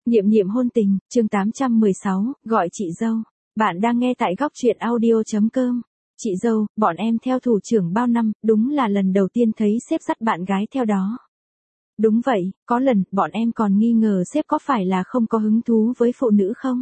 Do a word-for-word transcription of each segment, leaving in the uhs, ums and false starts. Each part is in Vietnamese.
Niệm niệm hôn tình, chương tám trăm mười sáu, gọi chị dâu. Bạn đang nghe tại góc truyện audio.com. Chị dâu, bọn em theo thủ trưởng bao năm, đúng là lần đầu tiên thấy sếp dắt bạn gái theo đó. Đúng vậy, có lần, bọn em còn nghi ngờ sếp có phải là không có hứng thú với phụ nữ không?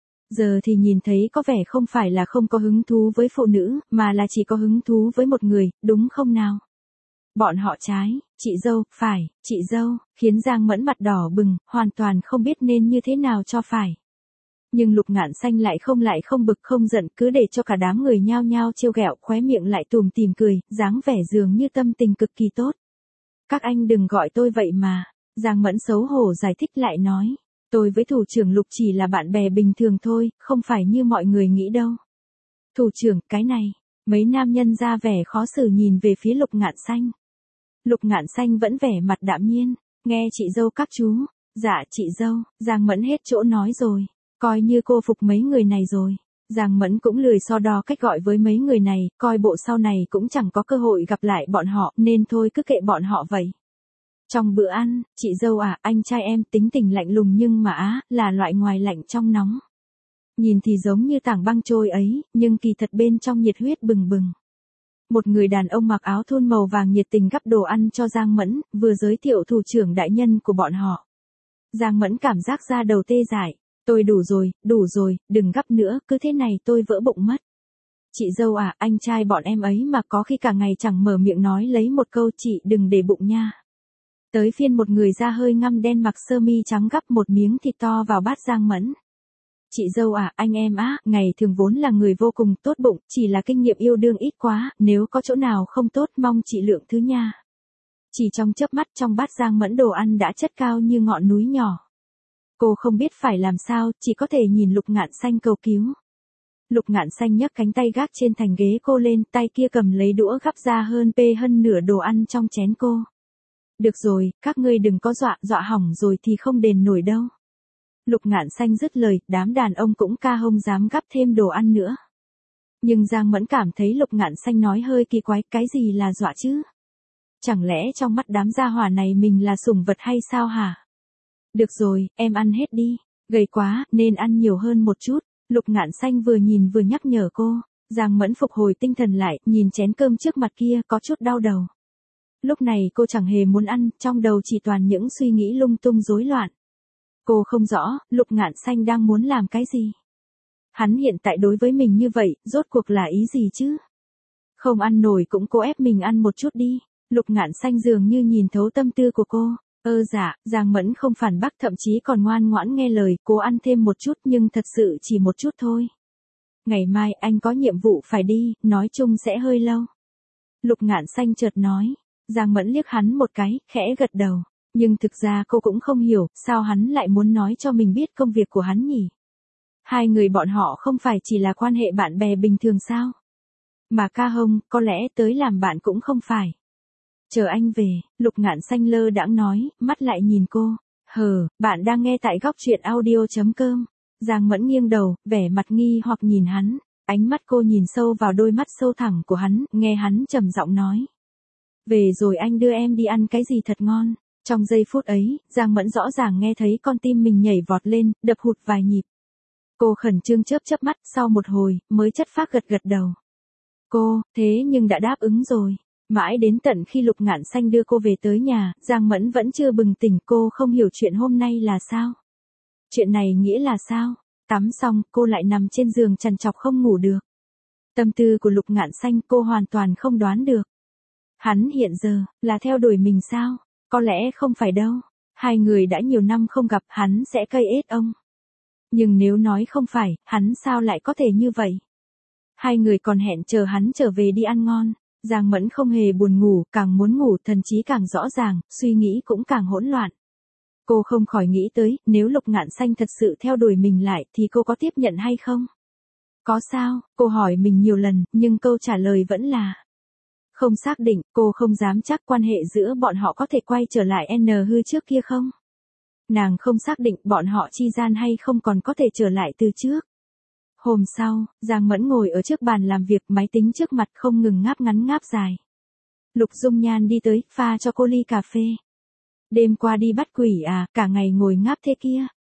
Giờ thì nhìn thấy có vẻ không phải là không có hứng thú với phụ nữ, mà là chỉ có hứng thú với một người, đúng không nào? Bọn họ trái, chị dâu, phải, chị dâu, khiến Giang Mẫn mặt đỏ bừng, hoàn toàn không biết nên như thế nào cho phải. Nhưng Lục Ngạn Xanh lại không lại không bực không giận, cứ để cho cả đám người nhao nhao trêu ghẹo, khóe miệng lại tùm tìm cười, dáng vẻ dường như tâm tình cực kỳ tốt. Các anh đừng gọi tôi vậy mà. Giang Mẫn xấu hổ giải thích lại nói. Tôi với thủ trưởng Lục chỉ là bạn bè bình thường thôi, không phải như mọi người nghĩ đâu. Thủ trưởng, cái này. Mấy nam nhân ra vẻ khó xử nhìn về phía Lục Ngạn Xanh. Lục Ngạn Xanh vẫn vẻ mặt đạm nhiên, nghe chị dâu các chú. Dạ chị dâu, Giang Mẫn hết chỗ nói rồi, coi như cô phục mấy người này rồi. Giang Mẫn cũng lười so đo cách gọi với mấy người này, coi bộ sau này cũng chẳng có cơ hội gặp lại bọn họ, nên thôi cứ kệ bọn họ vậy. Trong bữa ăn, chị dâu à, anh trai em tính tình lạnh lùng nhưng mà á, là loại ngoài lạnh trong nóng. Nhìn thì giống như tảng băng trôi ấy, nhưng kỳ thật bên trong nhiệt huyết bừng bừng. Một người đàn ông mặc áo thun màu vàng nhiệt tình gắp đồ ăn cho Giang Mẫn, vừa giới thiệu thủ trưởng đại nhân của bọn họ. Giang Mẫn cảm giác da đầu tê dại, tôi đủ rồi, đủ rồi, đừng gắp nữa, cứ thế này tôi vỡ bụng mất. Chị dâu à, anh trai bọn em ấy mà có khi cả ngày chẳng mở miệng nói lấy một câu chị đừng để bụng nha. Tới phiên một người da hơi ngăm đen mặc sơ mi trắng gắp một miếng thịt to vào bát Giang Mẫn. Chị dâu à, anh em á, ngày thường vốn là người vô cùng tốt bụng, chỉ là kinh nghiệm yêu đương ít quá, nếu có chỗ nào không tốt mong chị lượng thứ nha. Chỉ trong chớp mắt trong bát Giang Mẫn đồ ăn đã chất cao như ngọn núi nhỏ. Cô không biết phải làm sao, chỉ có thể nhìn Lục Ngạn Xanh cầu cứu. Lục Ngạn Xanh nhấc cánh tay gác trên thành ghế cô lên, tay kia cầm lấy đũa gắp ra hơn pê hơn nửa đồ ăn trong chén cô. Được rồi, các ngươi đừng có dọa, dọa hỏng rồi thì không đền nổi đâu. Lục Ngạn Xanh dứt lời, đám đàn ông cũng ca hông dám gắp thêm đồ ăn nữa. Nhưng Giang Mẫn cảm thấy Lục Ngạn Xanh nói hơi kỳ quái, cái gì là dọa chứ? Chẳng lẽ trong mắt đám gia hỏa này mình là sủng vật hay sao hả? Được rồi, em ăn hết đi, gầy quá, nên ăn nhiều hơn một chút. Lục Ngạn Xanh vừa nhìn vừa nhắc nhở cô. Giang Mẫn phục hồi tinh thần lại, nhìn chén cơm trước mặt kia có chút đau đầu. Lúc này cô chẳng hề muốn ăn, trong đầu chỉ toàn những suy nghĩ lung tung rối loạn. Cô không rõ, Lục Ngạn Xanh đang muốn làm cái gì. Hắn hiện tại đối với mình như vậy, rốt cuộc là ý gì chứ? Không ăn nổi cũng cố ép mình ăn một chút đi. Lục Ngạn Xanh dường như nhìn thấu tâm tư của cô. Ơ dạ, Giang Mẫn không phản bác, thậm chí còn ngoan ngoãn nghe lời, cố ăn thêm một chút nhưng thật sự chỉ một chút thôi. Ngày mai anh có nhiệm vụ phải đi, nói chung sẽ hơi lâu. Lục Ngạn Xanh chợt nói. Giang Mẫn liếc hắn một cái, khẽ gật đầu. Nhưng thực ra cô cũng không hiểu, sao hắn lại muốn nói cho mình biết công việc của hắn nhỉ? Hai người bọn họ không phải chỉ là quan hệ bạn bè bình thường sao? Mà ca hông, có lẽ tới làm bạn cũng không phải. Chờ anh về, Lục Ngạn Xanh lơ đãng nói, mắt lại nhìn cô. Hờ, bạn đang nghe tại góc truyện audio.com. Giang Mẫn nghiêng đầu, vẻ mặt nghi hoặc nhìn hắn. Ánh mắt cô nhìn sâu vào đôi mắt sâu thẳm của hắn, nghe hắn trầm giọng nói. Về rồi anh đưa em đi ăn cái gì thật ngon. Trong giây phút ấy, Giang Mẫn rõ ràng nghe thấy con tim mình nhảy vọt lên, đập hụt vài nhịp. Cô khẩn trương chớp chớp mắt, sau một hồi, mới chất phác gật gật đầu. Cô, thế nhưng đã đáp ứng rồi. Mãi đến tận khi Lục Ngạn Xanh đưa cô về tới nhà, Giang Mẫn vẫn chưa bừng tỉnh, cô không hiểu chuyện hôm nay là sao. Chuyện này nghĩa là sao? Tắm xong, cô lại nằm trên giường trằn trọc không ngủ được. Tâm tư của Lục Ngạn Xanh cô hoàn toàn không đoán được. Hắn hiện giờ, là theo đuổi mình sao? Có lẽ không phải đâu. Hai người đã nhiều năm không gặp, hắn sẽ cay ết ông. Nhưng nếu nói không phải, hắn sao lại có thể như vậy? Hai người còn hẹn chờ hắn trở về đi ăn ngon. Giang Mẫn không hề buồn ngủ, càng muốn ngủ thần trí càng rõ ràng, suy nghĩ cũng càng hỗn loạn. Cô không khỏi nghĩ tới, nếu Lục Ngạn Xanh thật sự theo đuổi mình lại thì cô có tiếp nhận hay không? Có sao? Cô hỏi mình nhiều lần, nhưng câu trả lời vẫn là không xác định. Cô không dám chắc quan hệ giữa bọn họ có thể quay trở lại N hư trước kia không? Nàng không xác định bọn họ chi gian hay không còn có thể trở lại từ trước. Hôm sau, Giang Mẫn ngồi ở trước bàn làm việc, máy tính trước mặt không ngừng ngáp ngắn ngáp dài. Lục Dung Nhan đi tới, pha cho cô ly cà phê. Đêm qua đi bắt quỷ à, cả ngày ngồi ngáp thế kia.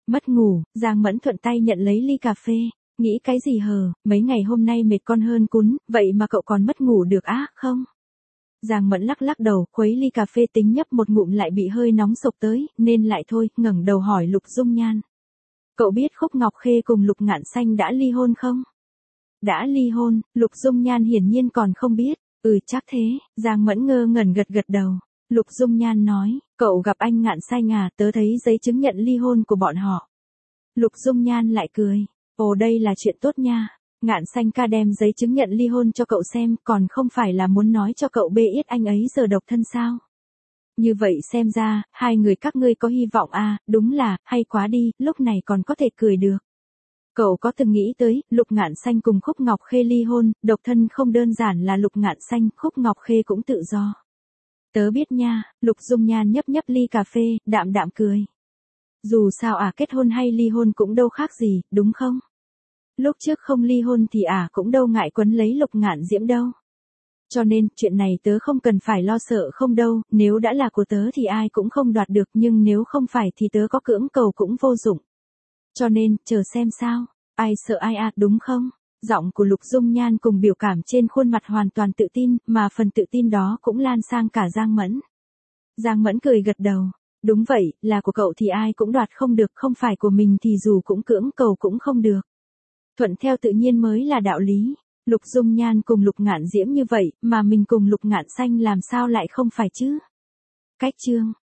Mất ngủ, Giang Mẫn thuận tay nhận lấy ly cà phê, nghĩ cái gì hờ, mấy ngày hôm nay mệt con hơn cún, vậy mà cậu còn mất ngủ được á, không? Giang Mẫn lắc lắc đầu, khuấy ly cà phê tính nhấp một ngụm lại bị hơi nóng sộc tới, nên lại thôi, ngẩng đầu hỏi Lục Dung Nhan. Cậu biết Khúc Ngọc Khê cùng Lục Ngạn Xanh đã ly hôn không? Đã ly hôn, Lục Dung Nhan hiển nhiên còn không biết. Ừ chắc thế, Giang Mẫn ngơ ngẩn gật gật đầu. Lục Dung Nhan nói, cậu gặp anh Ngạn Xanh à, tớ thấy giấy chứng nhận ly hôn của bọn họ. Lục Dung Nhan lại cười, ồ đây là chuyện tốt nha. Ngạn Xanh ca đem giấy chứng nhận ly hôn cho cậu xem, còn không phải là muốn nói cho cậu bê ít anh ấy giờ độc thân sao? Như vậy xem ra, hai người các ngươi có hy vọng à, đúng là, hay quá đi, lúc này còn có thể cười được. Cậu có từng nghĩ tới, Lục Ngạn Xanh cùng Khúc Ngọc Khê ly hôn, độc thân không đơn giản là Lục Ngạn Xanh, Khúc Ngọc Khê cũng tự do. Tớ biết nha, Lục Dung Nhan nhấp nhấp ly cà phê, đạm đạm cười. Dù sao à kết hôn hay ly hôn cũng đâu khác gì, đúng không? Lúc trước không ly hôn thì à cũng đâu ngại quấn lấy Lục Ngạn Diễm đâu. Cho nên, chuyện này tớ không cần phải lo sợ không đâu, nếu đã là của tớ thì ai cũng không đoạt được, nhưng nếu không phải thì tớ có cưỡng cầu cũng vô dụng. Cho nên, chờ xem sao, ai sợ ai à, đúng không? Giọng của Lục Dung Nhan cùng biểu cảm trên khuôn mặt hoàn toàn tự tin, mà phần tự tin đó cũng lan sang cả Giang Mẫn. Giang Mẫn cười gật đầu, đúng vậy, là của cậu thì ai cũng đoạt không được, không phải của mình thì dù cũng cưỡng cầu cũng không được. Thuận theo tự nhiên mới là đạo lý. Lục Dung Nhan cùng Lục Ngạn Diễm như vậy, mà mình cùng Lục Ngạn Xanh làm sao lại không phải chứ? Cách chương